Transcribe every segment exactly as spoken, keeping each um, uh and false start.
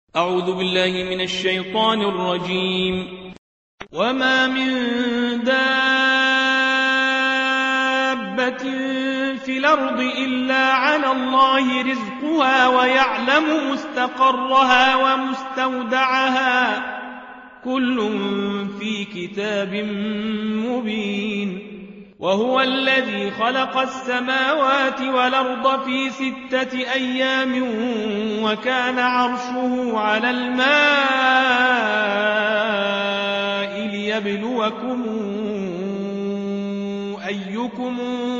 أعوذ بالله من الشيطان الرجيم. وما من دابة في الأرض إلا على الله رزقها ويعلم مستقرها ومستودعها كل في كتاب مبين. وهو الذي خلق السماوات والأرض في ستة أيام وكان عرشه على الماء ليبلوكم أيكم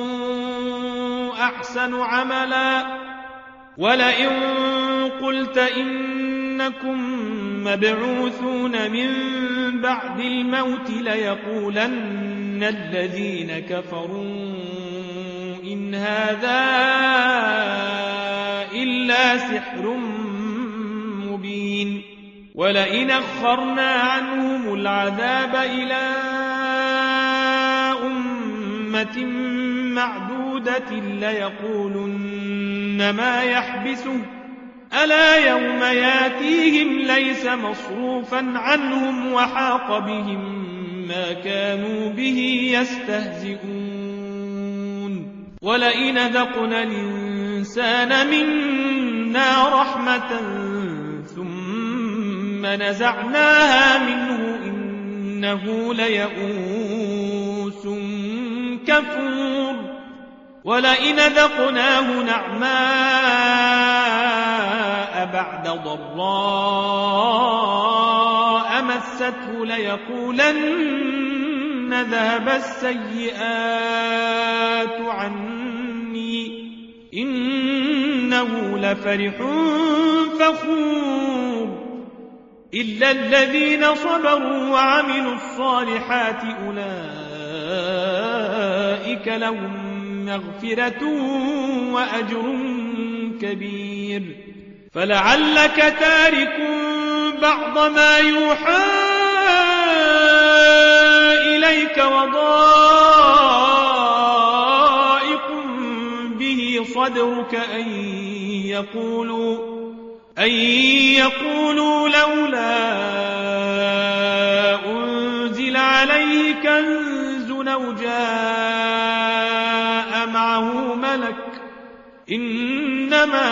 أحسن عملا. ولئن قلت إنكم مبعوثون من بعد الموت ليقولن الذين كفروا إن هذا إلا سحر مبين. ولئن أخرنا عنهم العذاب إلى أمة معدودة ليقولن ما يحبسه ألا يوم ياتيهم ليس مصروفا عنهم وحاق بهم ما كانوا به يستهزئون. ولئن ذقنا الإنسان منا رحمة ثم نزعناها منه إنه ليئوس كفور. ولئن ذقناه نعماء بعد ضراء مسته ليقولن ذهب السيئات عني إنه لفرح فخور. إلا الذين صبروا وعملوا الصالحات أولئك لهم مغفرة وأجر كبير. فلعلك تارك بعض ما يوحى إليك وضائق به صدرك أن يقولوا, أن يقولوا لولا أنزل عليه كنز أو جاء معه ملك إنما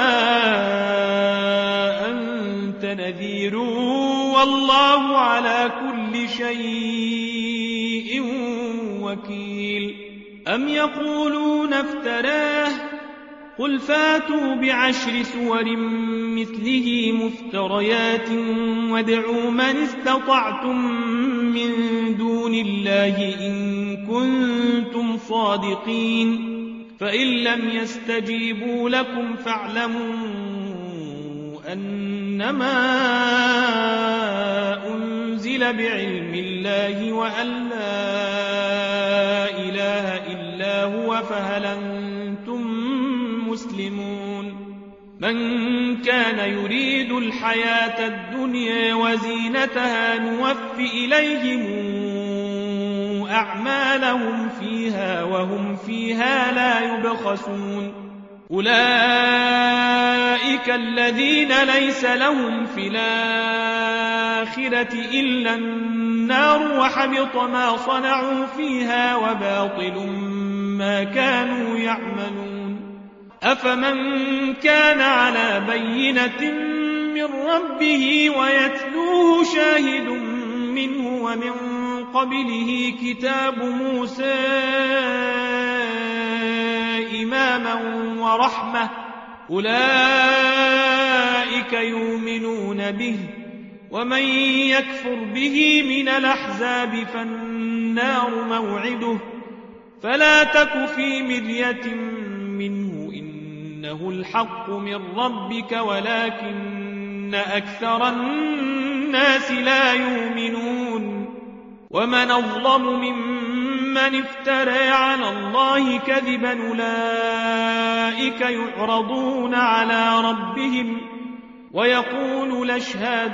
أنت نذير والله على كل شيء وكيل. أم يقولون افتراه قل فاتوا بعشر سور مثله مفتريات وادعوا من استطعتم من دون الله إن كنتم صادقين. فإن لم يستجيبوا لكم فاعلموا أنما أنزل بعلم الله وأن لا إله إلا هو فهل أنتم مسلمون. من كان يريد الحياة الدنيا وزينتها نوفي إليهم أعمالهم فيها وهم فيها لا يبخسون. أولئك الذين ليس لهم في الآخرة إلا النار وحبط ما صنعوا فيها وباطل ما كانوا يعملون. أفمن كان على بينة من ربه ويتلوه شاهد منه ومن قبله كتاب موسى إماما ورحمة أولئك يؤمنون به. ومن يكفر به من الأحزاب فالنار موعده فلا تك في مرية منه إنه الحق من ربك ولكن أكثر الناس لا يؤمنون. ومن أظلم ممن افترى على الله كذبا أولئك يعرضون على ربهم ويقول الأشهاد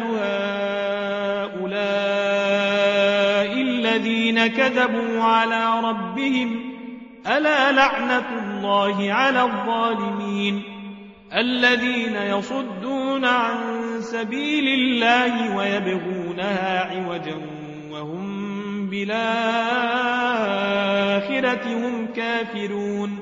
هؤلاء الذين كذبوا على ربهم ألا لعنة الله على الظالمين الذين يصدون عن سبيل الله ويبغونها عوجا وهم بالآخرة هم كافرون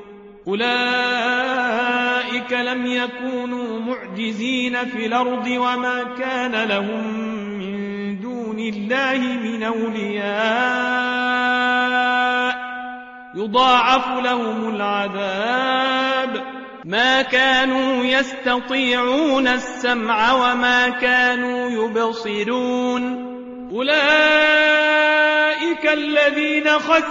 أولئك لم يكونوا معجزين في الأرض وما كان لهم من دون الله من أولياء يضاعف لهم العذاب ما كانوا يستطيعون السمع وما كانوا يبصرون أولئك الذين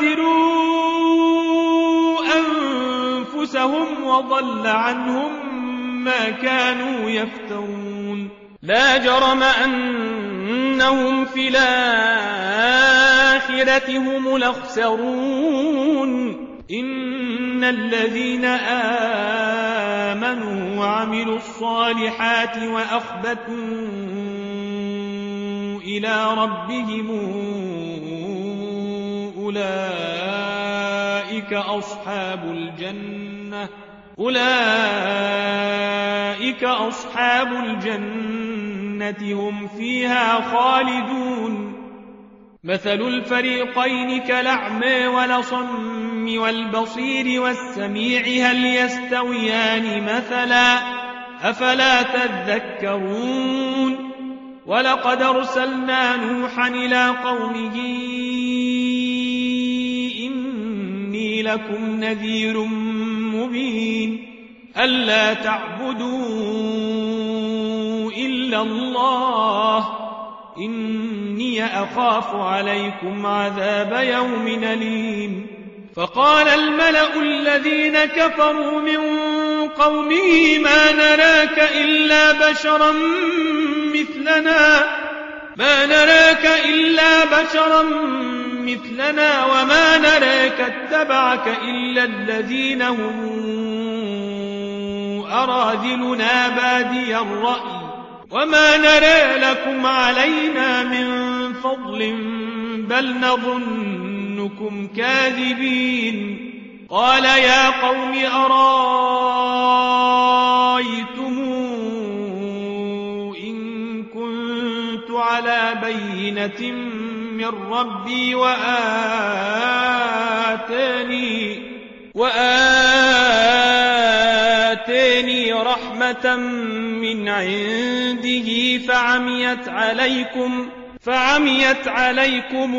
خسروا أنفسهم وضل عنهم ما كانوا يفترون لا جرم أنهم في الآخرة هم الأخسرون إن الذين آمنوا وعملوا الصالحات وأخبتوا إلى ربهم أولئك أصحاب الجنة أولئك أصحاب الجنة هم فيها خالدون مثل الفريقين كالأعمى والأصم والبصير والسميع هل يستويان مثلا أفلا تذكرون ولقد أرسلنا نوحا إلى قومه إني لكم نذير مبين ألا تعبدوا إلا الله إني أخاف عليكم عذاب يوم أليم فقال الملأ الذين كفروا من قومه ما نراك إلا بشرا مثلنا ما نراك إلا بشرا مثلنا وما نراك اتبعك إلا الذين هم أراذلنا بادي الرأي وما نرى لكم علينا من فضل بل نظنكم كاذبين قال يا قوم أرايتم إن كنت على بينة من ربي وآتاني وآتاني رحمة من عنده فعميت عليكم فعميت عليكم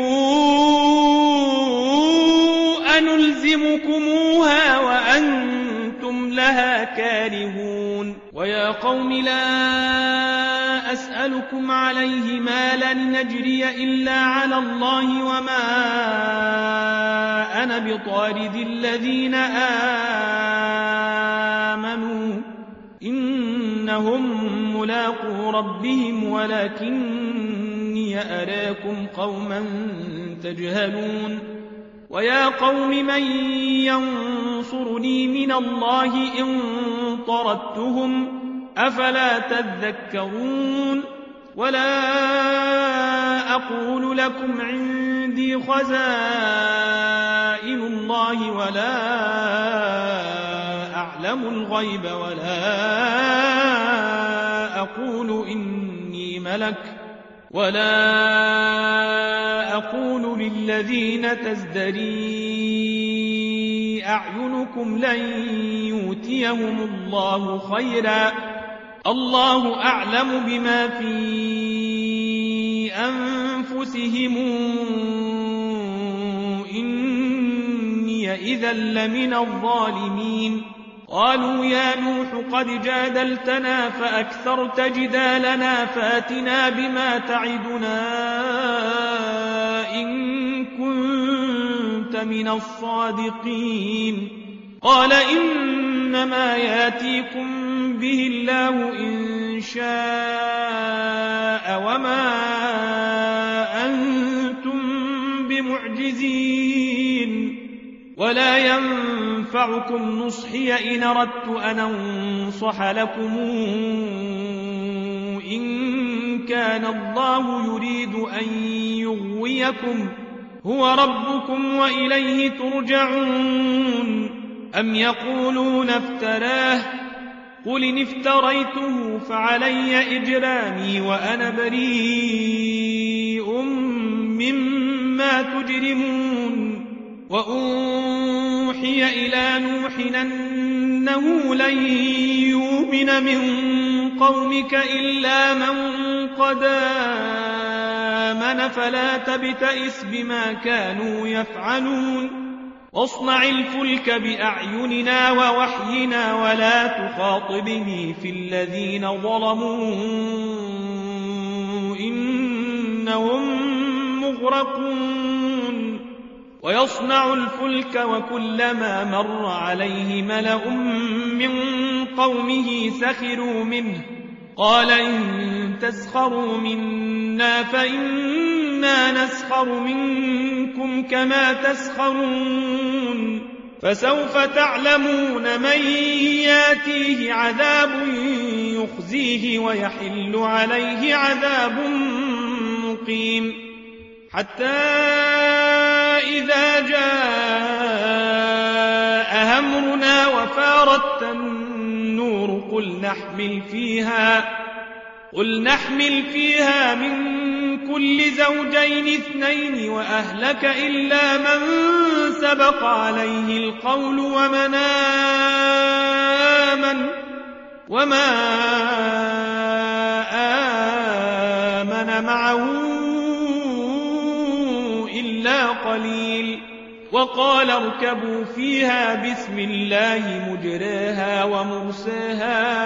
أنلزمكموها وأنتم لها كارهون ويا قوم لا أسألكم عليه مالا نجري إلا على الله وما أنا بطارد الذين آمنوا إنهم ملاقو ربهم ولكني أراكم قوما تجهلون ويا قوم من ينصرني من الله إن طردتهم أفلا تذكرون ولا أقول لكم عندي خزائن الله ولا أعلم الغيب ولا أقول إني ملك ولا أقول للذين تزدري أعينكم لن يؤتيهم الله خيرا الله أعلم بما في أنفسهم إني إذا لمن الظالمين قالوا يا نوح قد جادلتنا فأكثرت جدالنا فاتنا بما تعدنا إن كنت من الصادقين قال إنما ياتيكم به الله إن شاء وما أنتم بمعجزين ولا ينفعكم نصحي إن أردت أن أنصح لكم إن كان الله يريد أن يغويكم هو ربكم وإليه ترجعون أم يقولون افتراه قل إن افتريته فعلي إجرامي وأنا بريء مما تجرمون وأوحي إلى نوح أنه لن يؤمن من قومك إلا من قد آمن فلا تبتئس بما كانوا يفعلون واصنع الفلك بأعيننا ووحينا ولا تخاطبني في الذين ظلموا إنهم مغرقون ويصنع الفلك وكلما مر عليه ملأ من قومه سخروا منه قال إن تسخروا منا فإنا نسخر منكم كما تسخرون فسوف تعلمون من ياتيه عذاب يخزيه ويحل عليه عذاب مقيم حتى إذا جاء أمرنا وفارت النور قل نحمل فيها قل نحمل فيها من كل زوجين اثنين وأهلك إلا من سبق عليه القول ومن آمن وما آمن معه إلا قليل وقال اركبوا فيها بسم الله مجراها ومرساها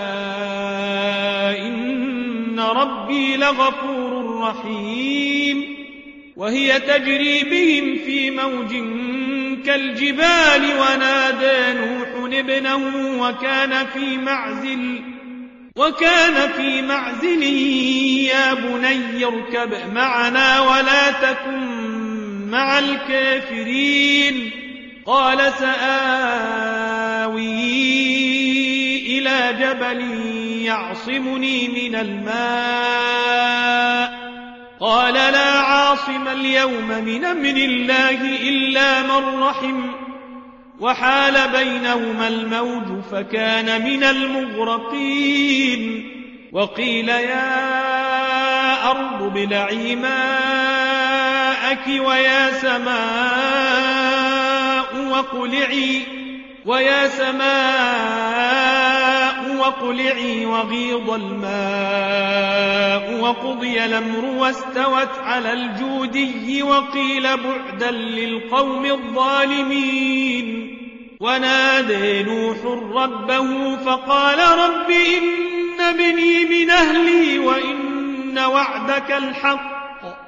إن ربي لغفور رحيم وهي تجري بهم في موج كالجبال ونادى نوح ابنه وكان في معزل وكان في معزل يا بني اركب معنا ولا تكن مع الكافرين قال سآوي إلى جبل يعصمني من الماء قال لا عاصم اليوم من أمر الله إلا من رحم وحال بينهما الموج فكان من المغرقين وقيل يا أرض ابلعي ماءك ويا سماء وقلعي ويا سماء وقلعي وغيض الماء وقضي الأمر واستوت على الجودي وقيل بعدا للقوم الظالمين ونادى نوح ربه فقال رب إن ابني من أهلي وإن وعدك الحق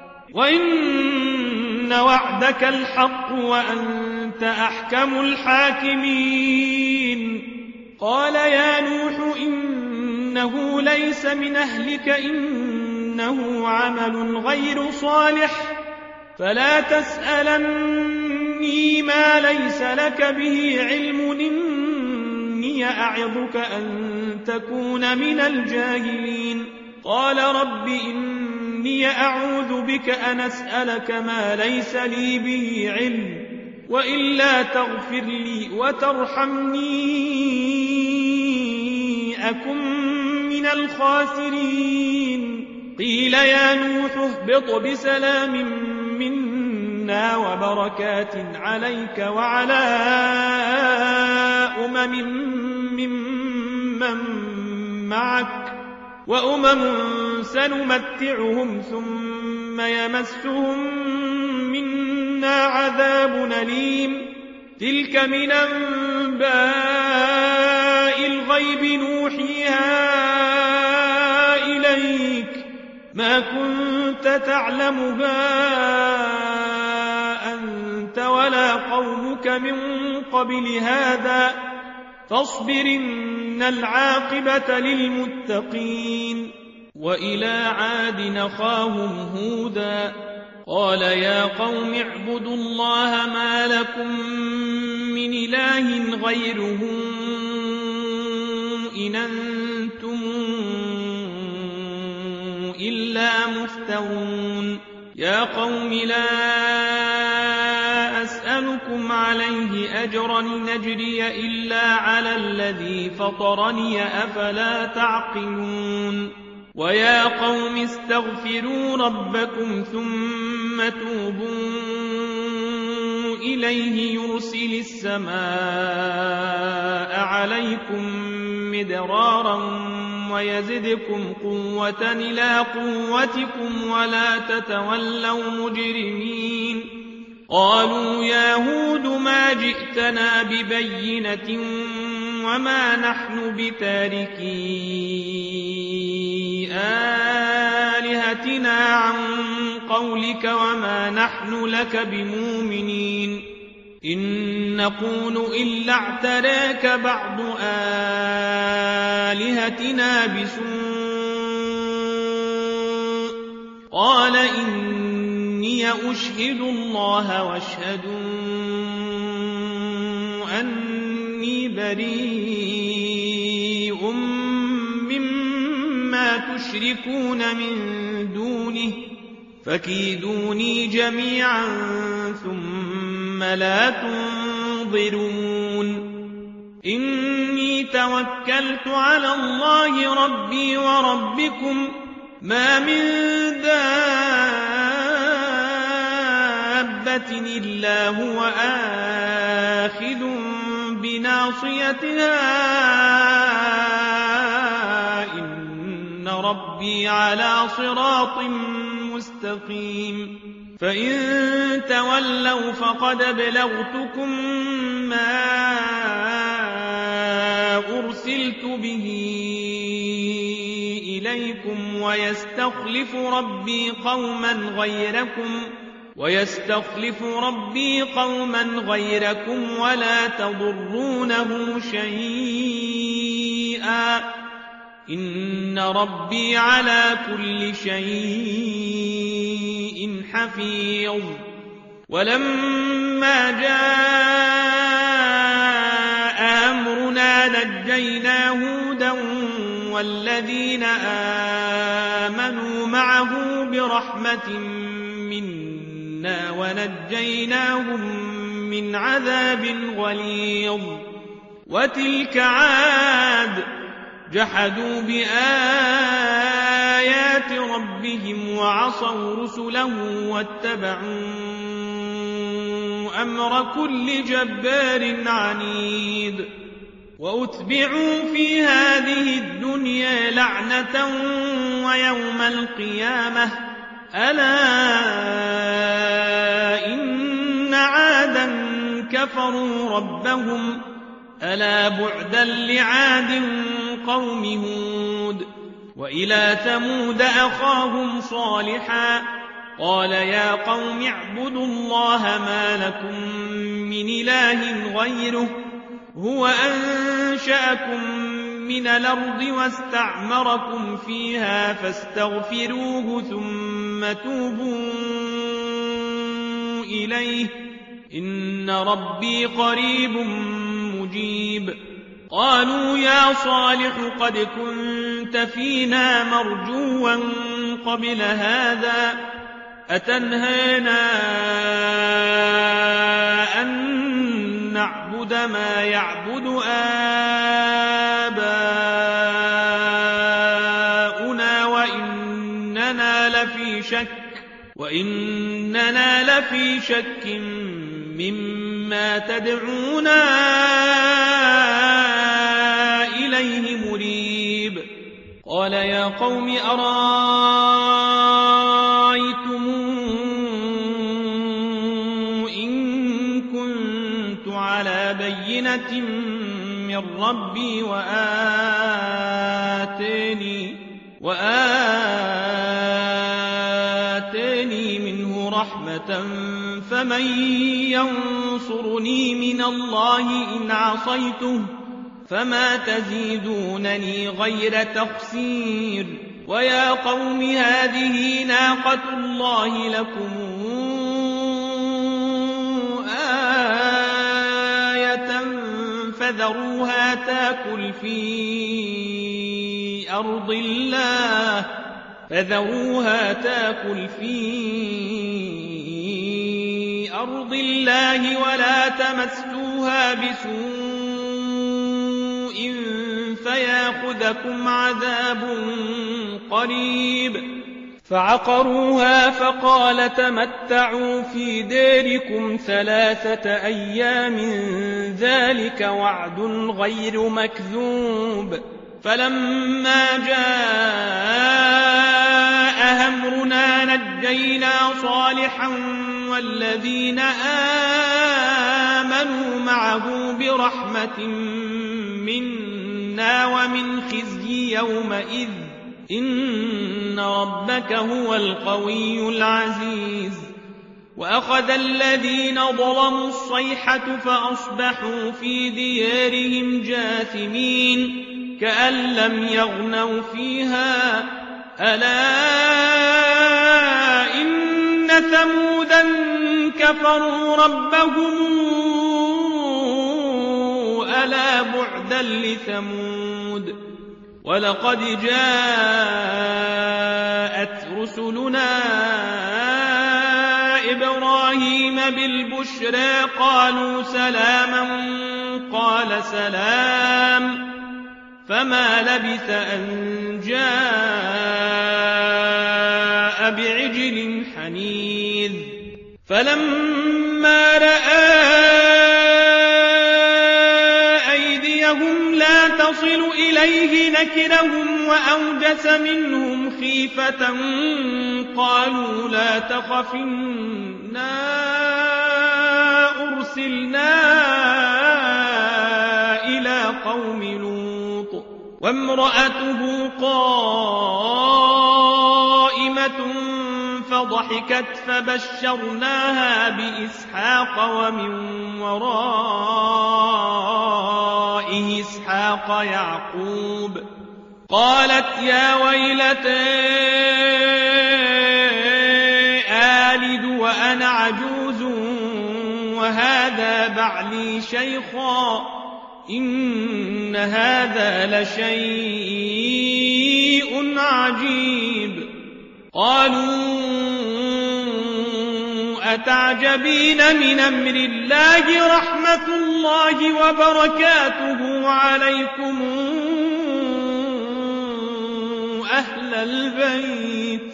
وإن وعدك الحق وأنت أحكم الحاكمين قال يا نوح إنه ليس من أهلك إنه عمل غير صالح فلا تسألني ما ليس لك به علم إني أعظك أن تكون من الجاهلين قال رب إني أعوذ بك أن أسألك ما ليس لي به علم وإلا تغفر لي وترحمني أكن من الخاسرين قيل يا نوح اهبط بسلام منا وبركات عليك وعلى أمم ممن معك وأمم سنمتعهم ثم يمسهم منا عذاب أليم تلك من أنباء الغيب نوحيها إليك ما كنت تعلمها أنت ولا قومك من قبل هذا فاصبر إن العاقبة للمتقين وإلى عاد أخاهم هودا قال يا قوم اعبدوا الله ما لكم من إله غيره إن أنتم إلا مفترون يا قوم لا أسألكم أسألكم عليه أجرا نجري إلا على الذي فطرني أفلا تعقلون ويا قوم استغفروا ربكم ثم توبوا إليه يرسل السماء عليكم مدرارا ويزدكم قوة إلى قوتكم ولا تتولوا مجرمين قالوا يا هود ما جئتنا ببينة وما نحن بتاركي آلهتنا عن قولك وما نحن لك بمؤمنين إن نقول إلا اعتراك بعض آلهتنا بسوء قال إني أشهد الله واشهدوا أني بريء مما تشركون من دونه فكيدوني جميعا ثم لا تنظرون إني توكلت على الله ربي وربكم ما من دابة إلا هو آخذ بناصيتها إن ربي على صراط مستقيم فإن تولوا فقد أبلغتكم ما أرسلت به إليكم ويستخلف ربي قوما غيركم ويستخلف ربي قوما غيركم ولا تضرونه شيئا إن ربي على كل شيء حفيظ ولما جاء أمرنا نجينا هودا والذين آمنوا معه برحمة منا ونجيناهم من عذاب غليظ وتلك عاد جحدوا بآيات ربهم وعصوا رسله واتبعوا أمر كل جبار عنيد وأتبعوا في هذه الدنيا لعنة ويوم القيامة ألا إن عادا كفروا ربهم ألا بعدا لعاد قوم هود وإلى ثمود أخاهم صالحا قال يا قوم اعبدوا الله ما لكم من إله غيره هو أنشأكم من الأرض واستعمركم فيها فاستغفروه ثم توبوا إليه إن ربي قريب مجيب قالوا يا صالح قد كنت فينا مرجوا قبل هذا أتنهانا أن نعبد ما يعبد آباؤنا وإننا لفي شك وإننا لفي شك مما تدعونا إليه مريب قال يا قوم أرأيتم إن كنت على بينة من ربي وآتاني وآتاني منه رحمة فمن ينصرني من الله إن عصيته فما تزيدونني غير تخسير ويا قوم هذه ناقة الله لكم آية فذروها تاكل في أرض الله فذروها تاكل في أرض الله ولا تمسوها بسوء فياخذكم عذاب قريب فعقروها فقال تمتعوا في ديركم ثلاثة أيام ذلك وعد غير مكذوب فلما جاء أمرنا نجينا صالحا والذين آمنوا معه برحمة منا ومن خزي يومئذ إن ربك هو القوي العزيز وأخذ الذين ظلموا الصيحة فأصبحوا في ديارهم جاثمين كأن لم يغنوا فيها ألا إن ثمودا كفروا ربهم ألا بعدا لثمود ولقد جاءت رسلنا إبراهيم بالبشرى قالوا سلاما قال سلام فما لبث أن جاء بعجل حنيذ فلما رأى أيديهم لا تصل إليه نكرهم وأوجس منهم خيفة قالوا لا تخف إنا أرسلنا إلى قوم لوط وامرأته قائمة فضحكت فبشرناها بإسحاق ومن وراء إسحاق يعقوب قالت يا ويلتى آلد وأنا عجوز وهذا بعلي شيخا إن هذا لشيء عجيب قالوا أتعجبين من أمر الله رحمة الله وبركاته عليكم أهل البيت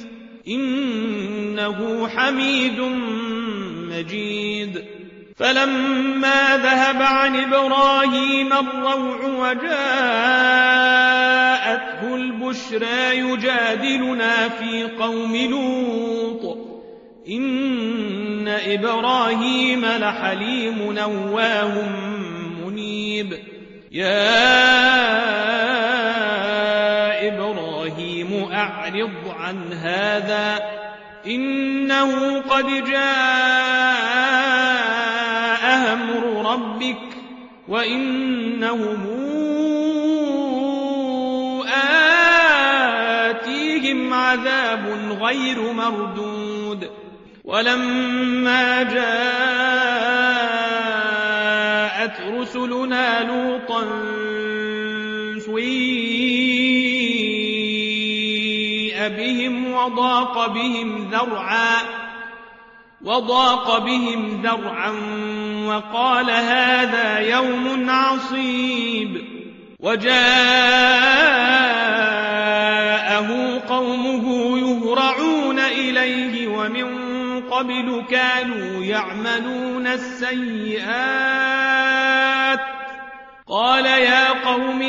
إنه حميد مجيد فلما ذهب عن إبراهيم الروع وجاءته البشرى يجادلنا في قوم لوط إن إبراهيم لحليم نواه منيب يا إبراهيم أعرض عن هذا إنه قد جاء أمر ربك وإنهم آتيهم عذاب غير مردود ولما جاءت رسلنا لوطا سيء بهم وضاق بهم ذرعا وضاق بهم ذرعا وقال هذا يوم عصيب وجاءه قومه يهرعون إليه ومن قبل كانوا يعملون السيئات قال يا قوم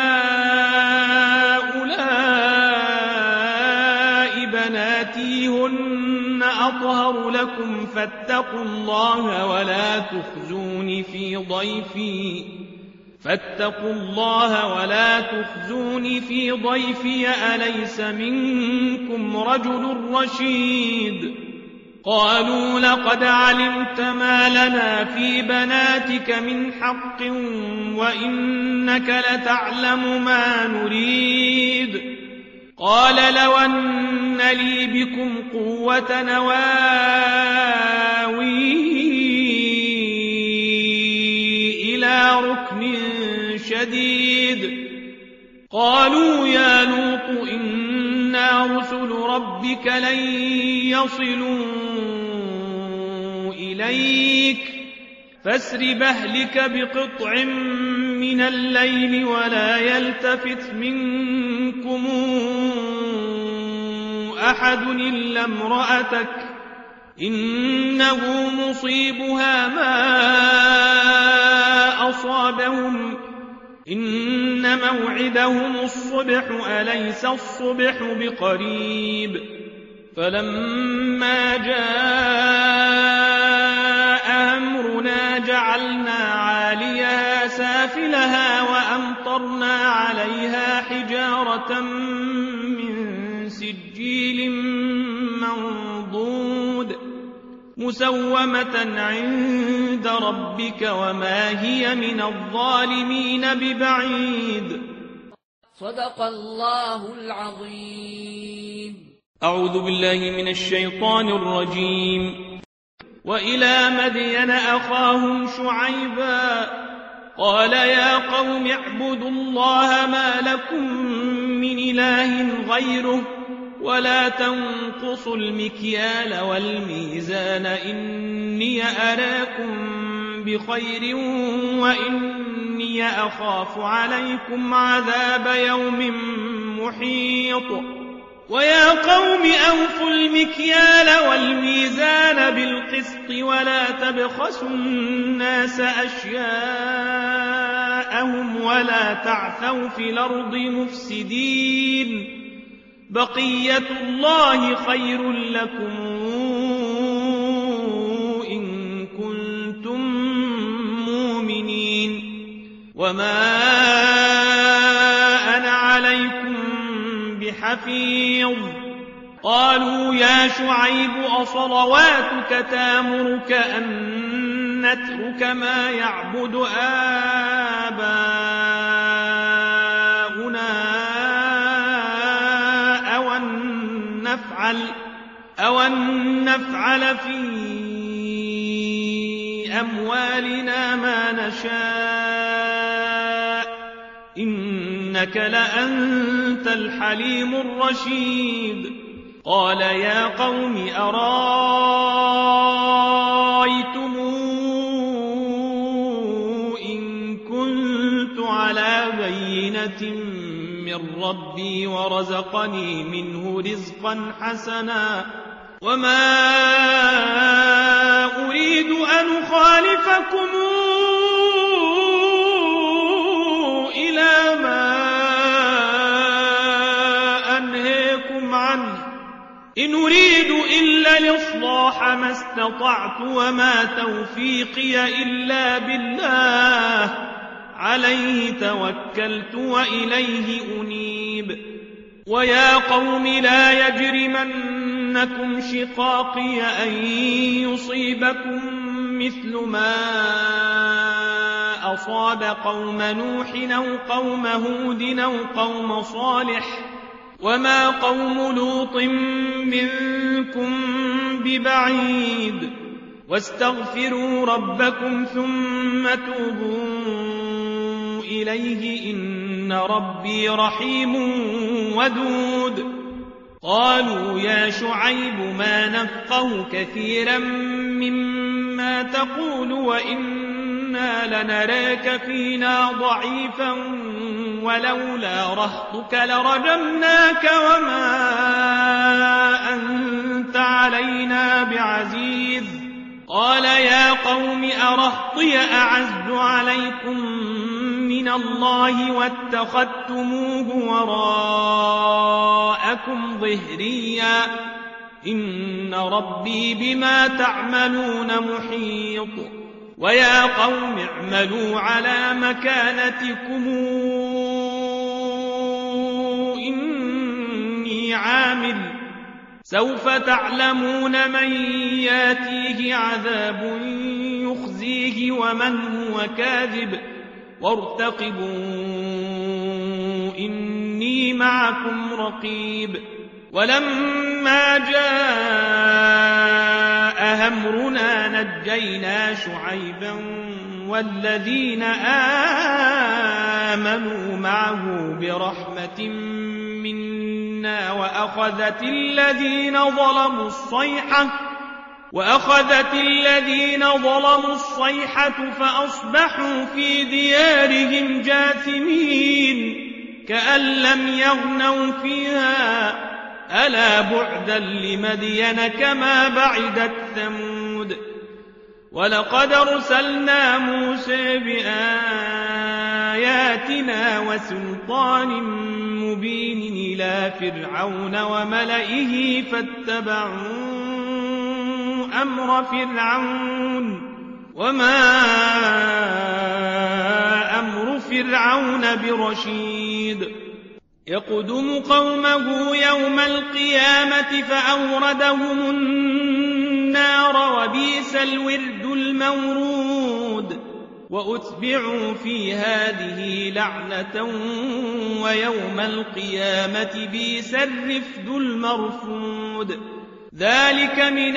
هؤلاء بناتي هن أطهر لكم فاتقوا الله ولا تخزوني في ضيفي فاتقوا الله ولا تخزوني في ضيفي أليس منكم رجل رشيد قالوا لقد علمت ما لنا في بناتك من حق وإنك لتعلم ما نريد قال لو أن لي بكم قوة نواوي إلى ركن شديد قالوا يا لوط إنا رسل ربك لن يصلوا إليك فاسر بأهلك بقطع من الليل ولا يلتفت منكم أحد إلا امرأتك إنه مصيبها ما أصابهم إن موعدهم الصبح أليس الصبح بقريب فلما جاء أمرنا جعلنا عاليها سافلها وأمطرنا عليها حجارة من سجيل منضود مسومة عند ربك وما هي من الظالمين ببعيد. صدق الله العظيم. أعوذ بالله من الشيطان الرجيم. وإلى مدين أخاهم شعيبا قال يا قوم اعبدوا الله ما لكم من إله غيره ولا تنقصوا المكيال والميزان إني أراكم بخير وإني أخاف عليكم عذاب يوم محيط. ويا قوم أوفوا المكيال والميزان بالقسط ولا تبخسوا الناس أشياءهم ولا تعثوا في الأرض مفسدين بقية الله خير لكم إن كنتم مؤمنين وما أنا عليكم بحفيظ. قالوا يا شعيب أصلواتك تامرك أن نترك ما يعبد آباؤنا أو أن نفعل في أموالنا ما نشاء إنك لأنت الحليم الرشيد. قال يا قوم أرايتم إن كنت على بينة من ربي ورزقني منه رزقا حسنا وما أريد أن أخالفكم إلى ما أنهيكم عنه إن أريد إلا الإصلاح ما استطعت وما توفيقي إلا بالله عليه توكلت وإليه أنيب. ويا قوم لا يجرمنكم شقاقي أن يصيبكم مثل ما أصاب قوم نوح أو قوم هود أو قوم صالح وما قوم لوط منكم ببعيد واستغفروا ربكم ثم توبوا إليه إن ربي رحيم ودود. قالوا يا شعيب ما نفقه كثيرا مما تقول وإنا لنراك فينا ضعيفا ولولا رهطك لرجمناك وما أنت علينا بعزيز. قال يا قوم أرهطي أعز عليكم من الله واتخذتموه وراءكم ظهريا إن ربي بما تعملون محيط. ويا قوم اعملوا على مكانتكم إني عامل سوف تعلمون من ياتيه عذاب يخزيه ومن هو كاذب وارتقبوا إني معكم رقيب. ولما جاء أمرنا نجينا شعيبا والذين آمنوا معه برحمة منا وأخذت الذين ظلموا الصيحة وأخذت الذين ظلموا الصيحة فأصبحوا في ديارهم جاثمين كأن لم يغنوا فيها ألا بعدا لمدين كما بعدت ثمود ولقد أرسلنا موسى بآياتنا وسلطان مبين إلى فرعون وملئه فاتبعوا أمر فرعون وما أمر فرعون برشيد يقدم قومه يوم القيامة فأوردهم النار وبئس الورد المورود وأتبعوا في هذه لعنة ويوم القيامة بئس الرفد المرفود ذلك من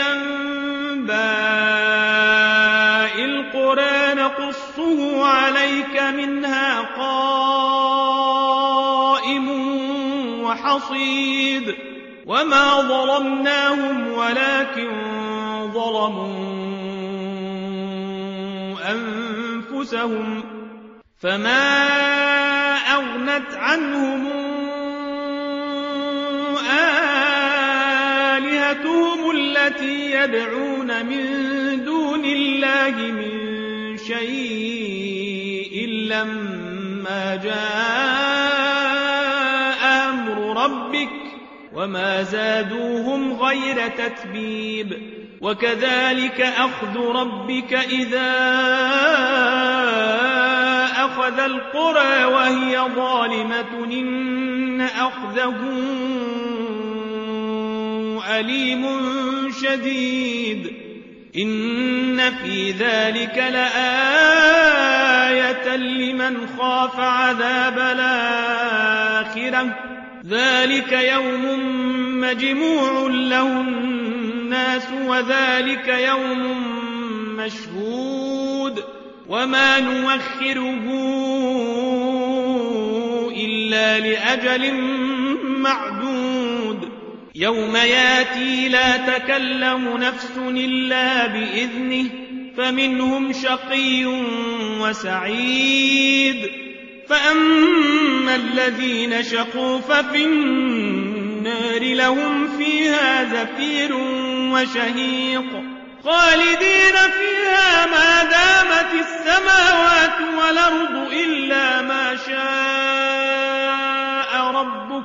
أنباء القرى نقصه عليك منها قائم وحصيد وما ظلمناهم ولكن ظلموا أنفسهم فما أغنت عنهم آلهتهم التي يدعون من دون الله من شيء لما جاء أمر ربك وما زادوهم غير تتبيب وكذلك أخذ ربك إذا أخذ القرى وهي ظالمة إن أخذه أليم شديد إن في ذلك لآية لمن خاف عذاب الآخرة ذلك يوم مجموع له الناس وذلك يوم مشهود وما نوخره إلا لأجل معدود يوم ياتي لا تكلم نفس إلا بإذنه فمنهم شقي وسعيد فأما الذين شقوا ففي النار لهم فيها زفير وشهيق خالدين فيها ما دامت السماوات والأرض إلا ما شاء ربك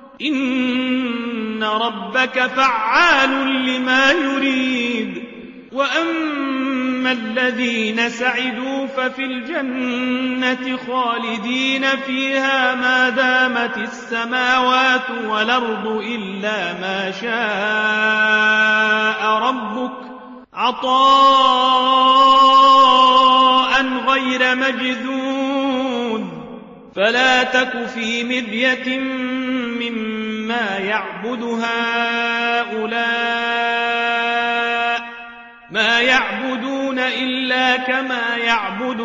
إن ربك فعال لما يريد وأما الذين سعدوا ففي الجنة خالدين فيها ما دامت السماوات والأرض إلا ما شاء ربك عطاء غير مجذوذ فلا تك في مرية مما يعبد هؤلاء ما يعبدون إلا كما يعبد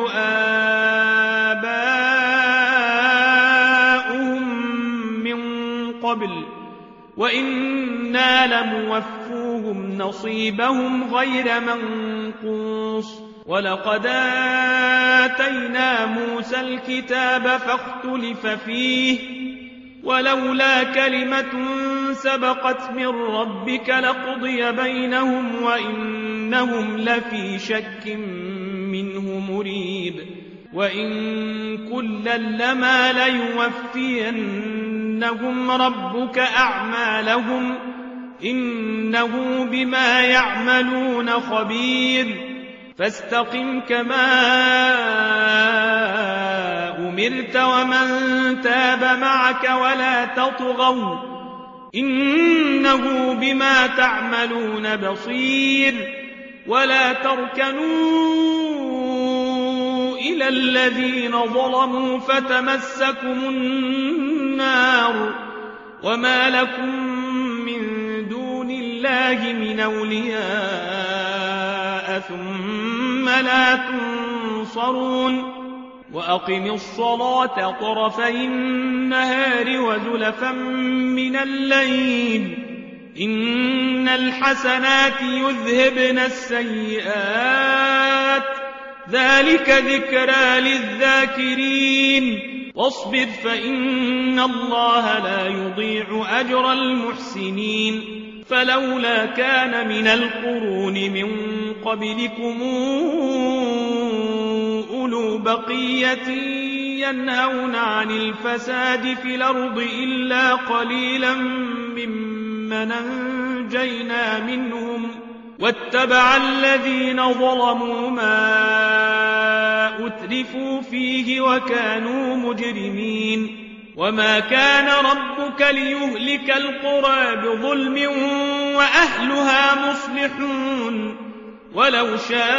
آباؤهم من قبل وإنا لموفوهم نصيبهم غير منقوص ولقد آتينا موسى الكتاب فاختلف فيه ولولا كلمة سبقت من ربك لقضي بينهم وإنهم لفي شك منه مريب وإن كلا لما ليوفينهم ربك أعمالهم إنه بما يعملون خبير فاستقم كما أمرت ومن تاب معك ولا تطغوا إنه بما تعملون بصير ولا تركنوا إلى الذين ظلموا فتمسكم النار وما لكم من دون الله من أولياء ثم لا تنصرون وأقم الصلاة طرفي النهار وزلفا من الليل إن الحسنات يذهبن السيئات ذلك ذكرى للذاكرين واصبر فإن الله لا يضيع أجر المحسنين فلولا كان من القرون من قبلكم أولو بقية ينهون عن الفساد في الأرض إلا قليلا ممن أنجينا منهم واتبع الذين ظلموا ما أترفوا فيه وكانوا مجرمين وما كان ربك ليهلك القرى بظلم وأهلها مصلحون ولو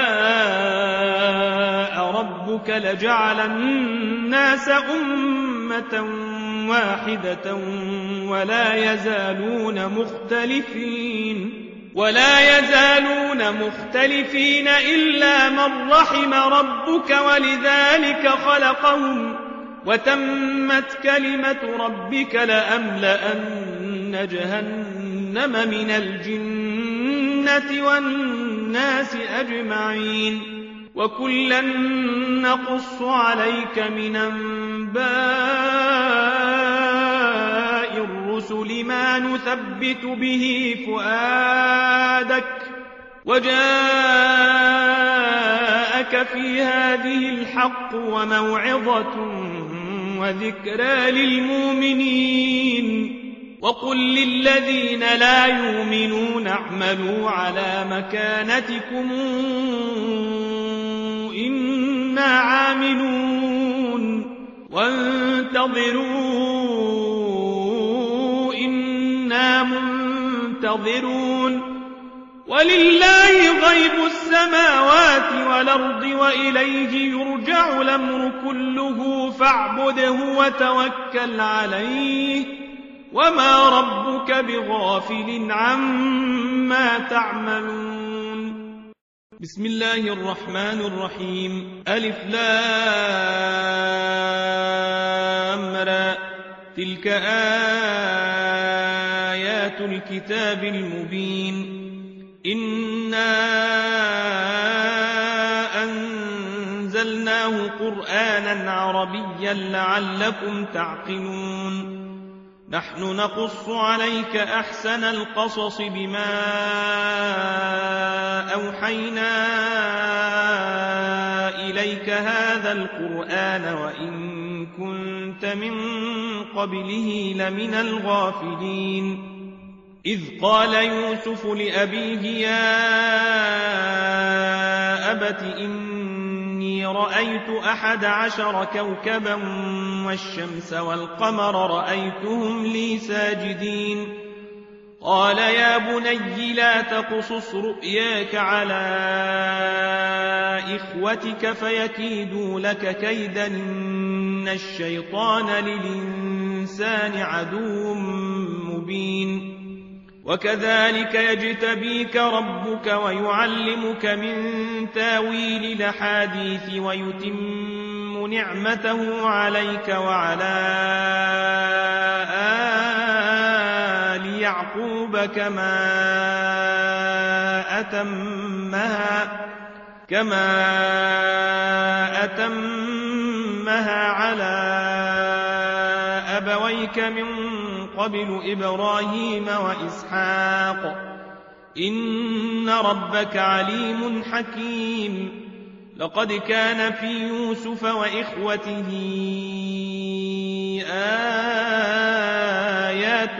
شاء ربك لجعل الناس أمة واحدة ولا يزالون مختلفين ولا يزالون مختلفين إلا من رحم ربك ولذلك خلقهم وتمت كلمة ربك لأملأن جهنم من الجنة والناس أجمعين وكلا نقص عليك من أنباء الرسل ما نثبت به فؤادك وجاءك في هذه الحق وموعظة وذكرى للمؤمنين وقل للذين لا يؤمنون اعملوا على مكانتكم إنا عاملون وانتظروا إنا منتظرون ولله غيب السماوات والأرض وإليه يرجع الأمر كله فاعبده وتوكل عليه وما ربك بغافل عما تعملون بسم الله الرحمن الرحيم ألف لام را تلك آيات الكتاب المبين إنا أنزلناه قرآنا عربيا لعلكم تعقلون نحن نقص عليك أحسن القصص بما أوحينا إليك هذا القرآن وإن كنت من قبله لمن الغافلين إذ قال يوسف لأبيه يا أبت إني رأيت أحد عشر كوكبا والشمس والقمر رأيتهم لي ساجدين قال يا بني لا تقصص رؤياك على إخوتك فيكيدوا لك كيدا إن الشيطان للإنسان عدو مبين وكذلك يجتبيك ربك ويعلمك من تاويل الأحاديث ويتم نعمته عليك وعلى آل يعقوب كما أتمها كما أتمها على أبويك من قبل إبراهيم وإسحاق إن ربك عليم حكيم لقد كان في يوسف وإخوته آيات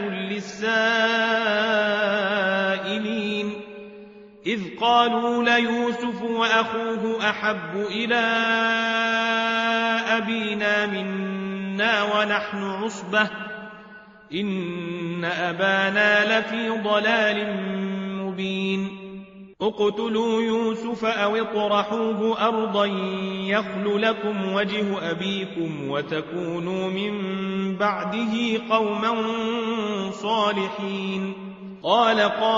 للسائلين إذ قالوا ليوسف وأخوه أحب إلى أبينا منا ونحن عصبة إن أبانا لفي ضلال مبين اقتلوا يوسف أو اطرحوه أرضا يخل لكم وجه أبيكم وتكونوا من بعده قوما صالحين قال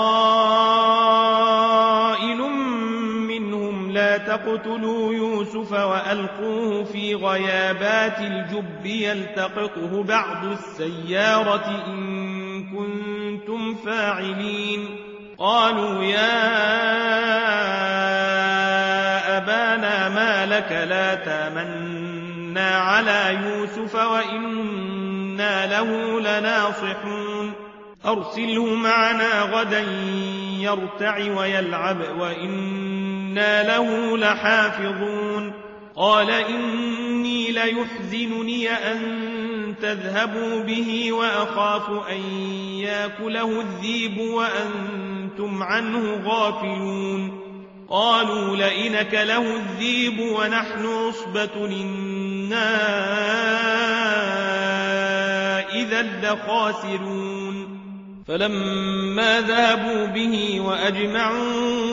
قائل منهم لا تقتلوا يوسف وألقوه في غيابات الجب يلتقطه بعض السيارة إن كنتم فاعلين قالوا يا أبانا ما لك لا تامنا على يوسف وإنا له لناصحون أرسله معنا غدا يرتع ويلعب وإنا له لحافظون قال إني ليحزنني أن تذهبوا به وأخاف أن يأكله الذئب وأنتم عنه غافلون قالوا لئن أكله الذئب ونحن عصبة إنا إذا لخاسرون فلما ذهبوا به وأجمعوا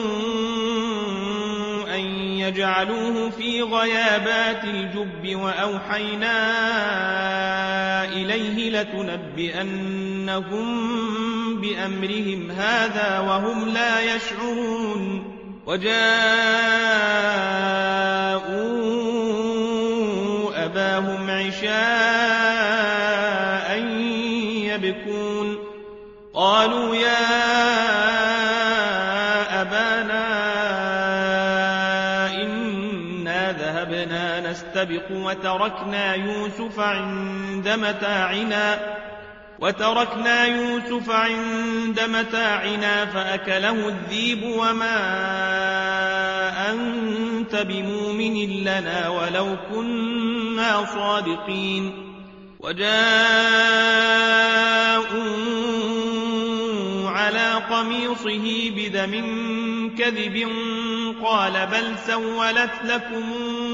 أن يجعلوه في غيابات الجب وأوحينا إليه لتنبئنهم بأمرهم هذا وهم لا يشعرون وجاءوا أباهم عشاء يبكون قالوا يا أبانا إنا ذهبنا نستبق وتركنا يوسف عند متاعنا وتركنا يوسف عند متاعنا فأكله الذئب وما أنت بمؤمن لنا ولو كنا صادقين وجاءوا على قميصه بدم كذب قال بل سولت لكم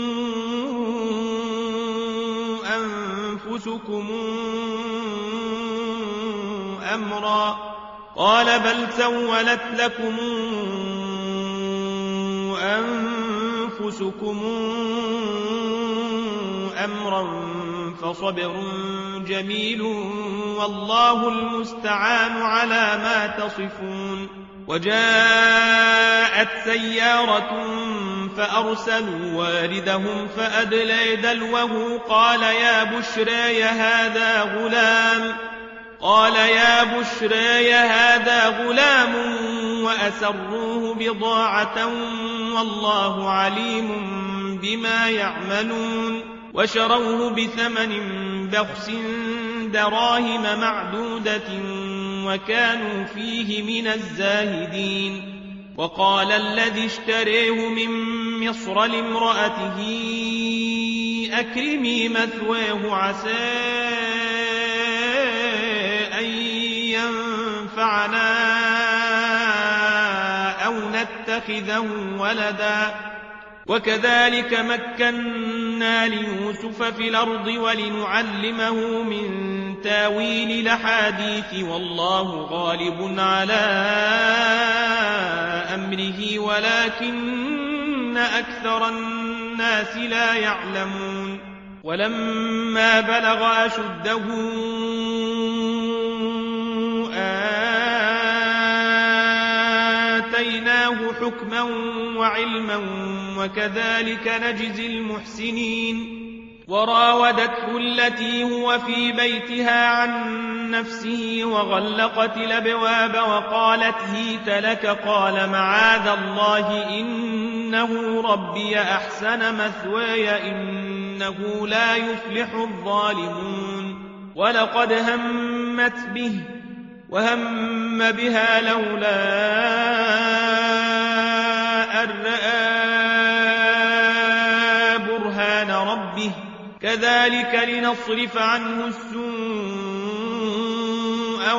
أنفسكم أمرا قال بل سولت لكم أنفسكم أمرا فصبر جميل والله المستعان على ما تصفون وجاءت سيارة فأرسلوا واردهم فأدلى دلوه قال يا بشرى هذا غلام قال يا بشرى هذا غلام وأسروه بضاعة والله عليم بما يعملون وشروه بثمن بخس دراهم معدودة وكانوا فيه من الزاهدين وقال الذي اشتريه من مصر لامرأته أكرمي مثواه عسى أن ينفعنا أو نتخذه ولدا وكذلك مكنا ليوسف في الأرض ولنعلمه من تاويل الأحاديث والله غالب على أمره ولكن أكثر الناس لا يعلمون ولما بلغ أشده آتيناه حكما وعلما وكذلك نجزي المحسنين وراودته التي هو في بيتها عن نفسه وغلقت الأبواب وقالت هيت لك قال معاذ الله إنه ربي أحسن مثواي إنه لا يفلح الظالمون ولقد همت به وهم بها لولا أن رأى برهان ربه كذلك لنصرف عنه السوء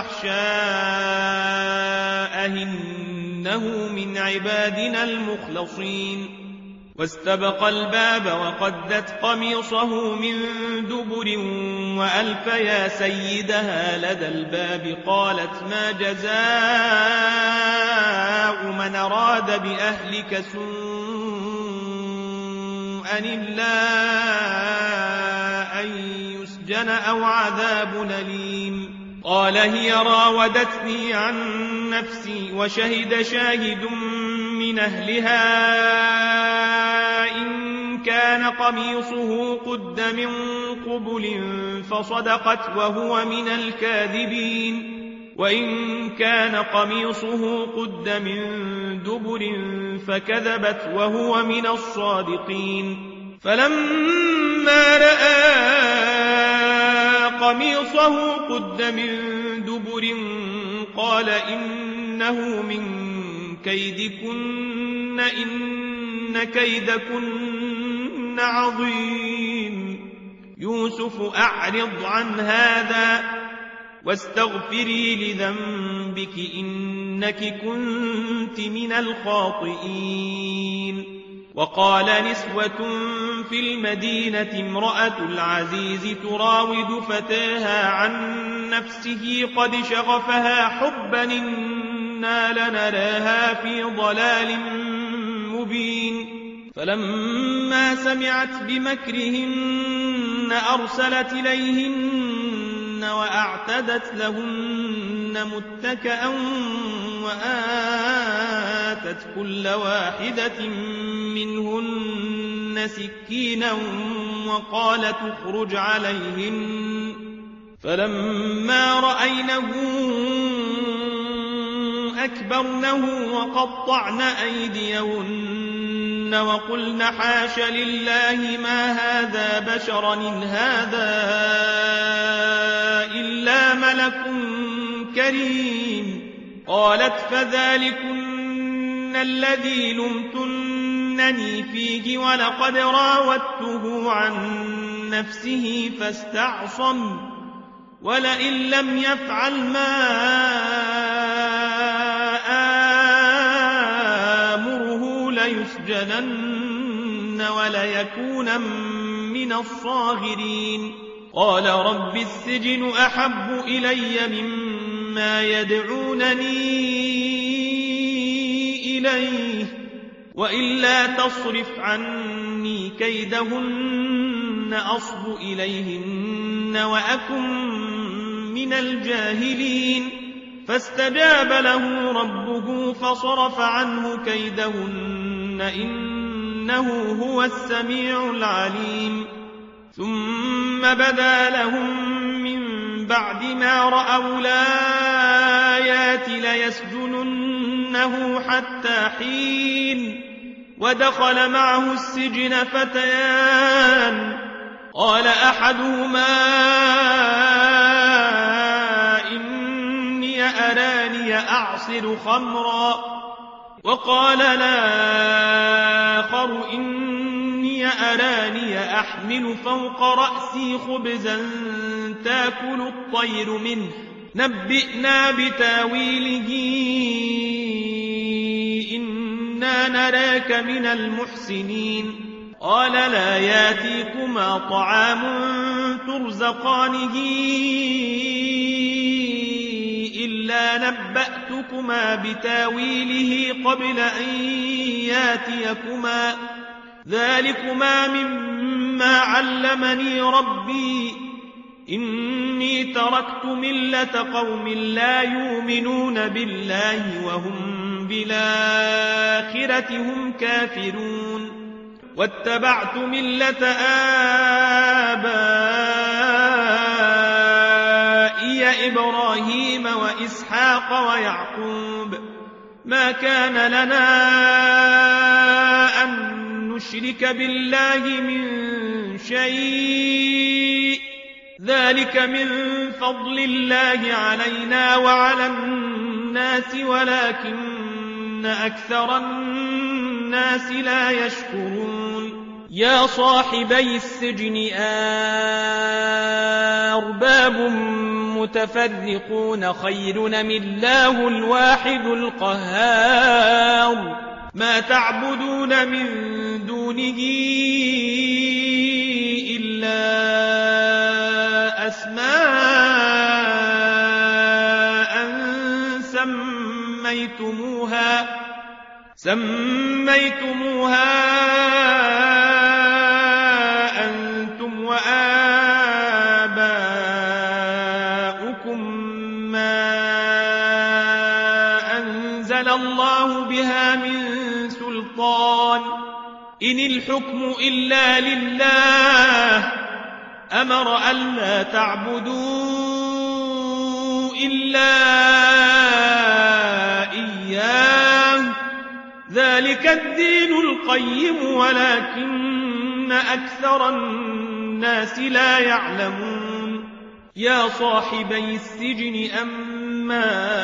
والفحشاء إنه من عبادنا المخلصين واستبق الباب وقدت قميصه من دبر وألف يا سيدها لدى الباب قالت ما جزاء من أراد بأهلك سوءا إلا أن يسجن أو عذاب أليم قال هي راودتني عن نفسي وشهد شاهد من أهلها إن كان قميصه قد من قبل فصدقت وهو من الكاذبين وإن كان قميصه قد من دبر فكذبت وهو من الصادقين فلما رأى قميصه قد من دبر قال إنه من كيدكن إن كيدكن عظيم يوسف أعرض عن هذا واستغفري لذنبك إنك كنت من الخاطئين وقال نسوة في المدينة امرأة العزيز تراود فتاها عن نفسه قد شغفها حبا إنا لنراها في ضلال مبين فلما سمعت بمكرهن أرسلت إليهن وأعتدت لهن متكئا وآتت كل واحدة منهن سكينا وقالت اخرج عليهن فلما رأينه أكبرنه وقطعن أيديهن وقلن حاش لله ما هذا بشرا إن هذا إلا ملك كريم قالت فذلكن الذي لمتنني فيه ولقد راودته عن نفسه فاستعصم ولئن لم يفعل ما آمره ليسجنن وليكون من الصاغرين قال رب السجن أحب إلي مما يدعونني إليه وإلا تصرف عني كيدهن أصب إليهن وأكن من الجاهلين فاستجاب له ربه فصرف عنه كيدهن إنه هو السميع العليم ثم بدا لهم من بعد ما رأوا الآيات ليسجننه حتى حين ودخل معه السجن فتيان قال أحدهما إني أراني أعصر خمرا وقال الآخر إني أراني أحمل فوق رأسي خبزا تأكل الطير منه نبئنا بتاويله إنا نراك من المحسنين قال لا ياتيكما طعام ترزقانه إلا نبأتكما بتاويله قبل أن ياتيكما ذلكما مما علمني ربي إني تركت ملة قوم لا يؤمنون بالله وهم بالآخرة هم كافرون واتبعت ملة آبائي إبراهيم وإسحاق ويعقوب ما كان لنا أن نشرك بالله من شيء ذلك من فضل الله علينا وعلى الناس ولكن أكثر الناس لا يشكرون يا صاحبي السجن أرباب متفرقون خير أم الله الواحد القهار ما تعبدون من دونه إلا أسماء سميتموها سميتموها أنتم وآباؤكم ما أنزل الله بها من سلطان إن الحكم إلا لله أمر ألا تعبدوا إلا إياه ذلك الدين القيم ولكن أكثر الناس لا يعلمون يا صاحبي السجن أما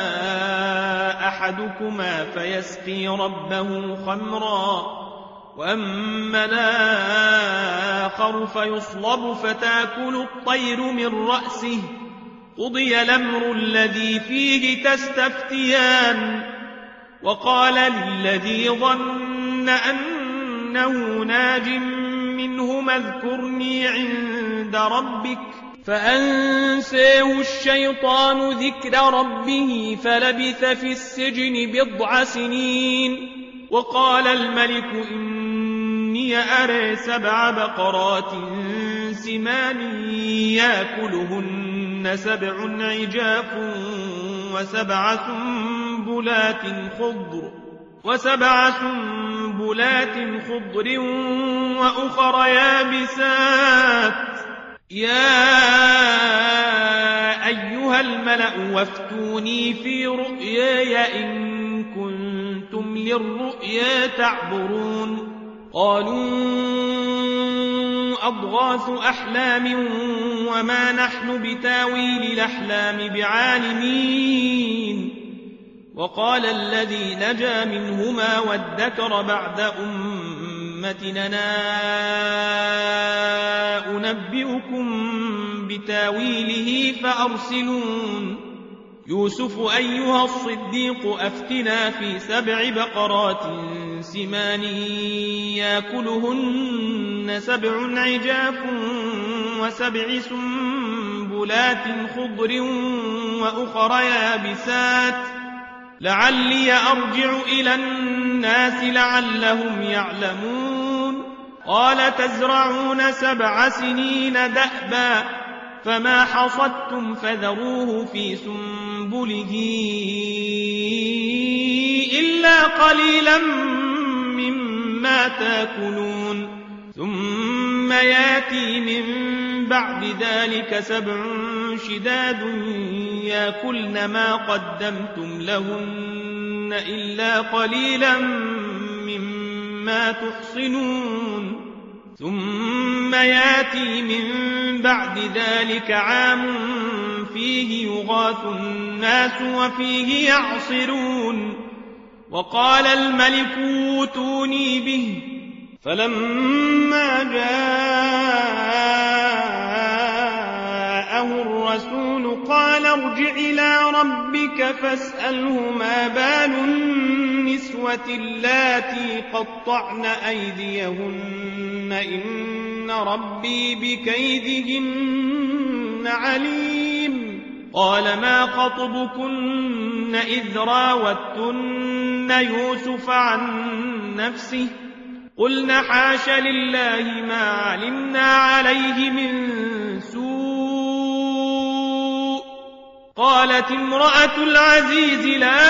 أحدكما فيسقي ربه خمرا وأما الآخر فيصلب فتاكل الطير من رأسه قضي الأمر الذي فيه تستفتيان وقال للذي ظن أنه ناج منهما اذكرني عند ربك فأنساه الشيطان ذكر ربه فلبث في السجن بضع سنين وقال الملك إني أرى سبع بقرات سمان يأكلهن سبع عجاف وسبع سنبلات خضر وسبع سنبلات خضر وأخر يابسات يا أيها الملأ وافتوني في رؤياي إن كنتم للرؤيا تعبرون قالوا أضغاث أحلام وما نحن بتاويل الأحلام بعالمين وقال الذي نجا منهما وادكر بعد أمتنا أنبئكم بتاويله فأرسلون يوسف أيها الصديق أفتنا في سبع بقرات سمان يأكلهن سبع عجاف وسبع سنبلات خضر وأخر يابسات لعلي أرجع إلى الناس لعلهم يعلمون قال تزرعون سبع سنين دأبا فما حصدتم فذروه في سنبله إلا قليلا مما تاكلون ثم ياتي من بعد ذلك سبع شداد ياكلن ما قدمتم لهن إلا قليلا مما تحصنون ثم ياتي من بعد ذلك عام فيه يغاث الناس وفيه يعصرون وقال الملك اوتوني به فلما جاءه الرسول قال ارجع إلى ربك فاسأله ما بال النسوة اللاتي قطعن أيديهن إن ربي بكيدهن عليم قال ما خطبكن إذ راوتن يوسف عن نفسه قلنا حاش لله ما علمنا عليه من سوء قالت امرأة العزيز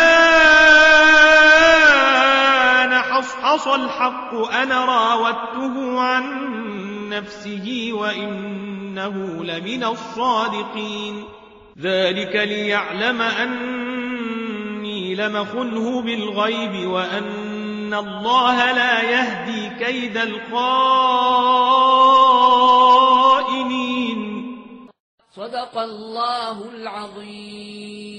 الآن حصحص الحق أنا راودته عن نفسه وإنه لمن الصادقين ذلك ليعلم أني لم خنه بالغيب وأن الله لا يهدي كيد الخائنين صدق الله العظيم.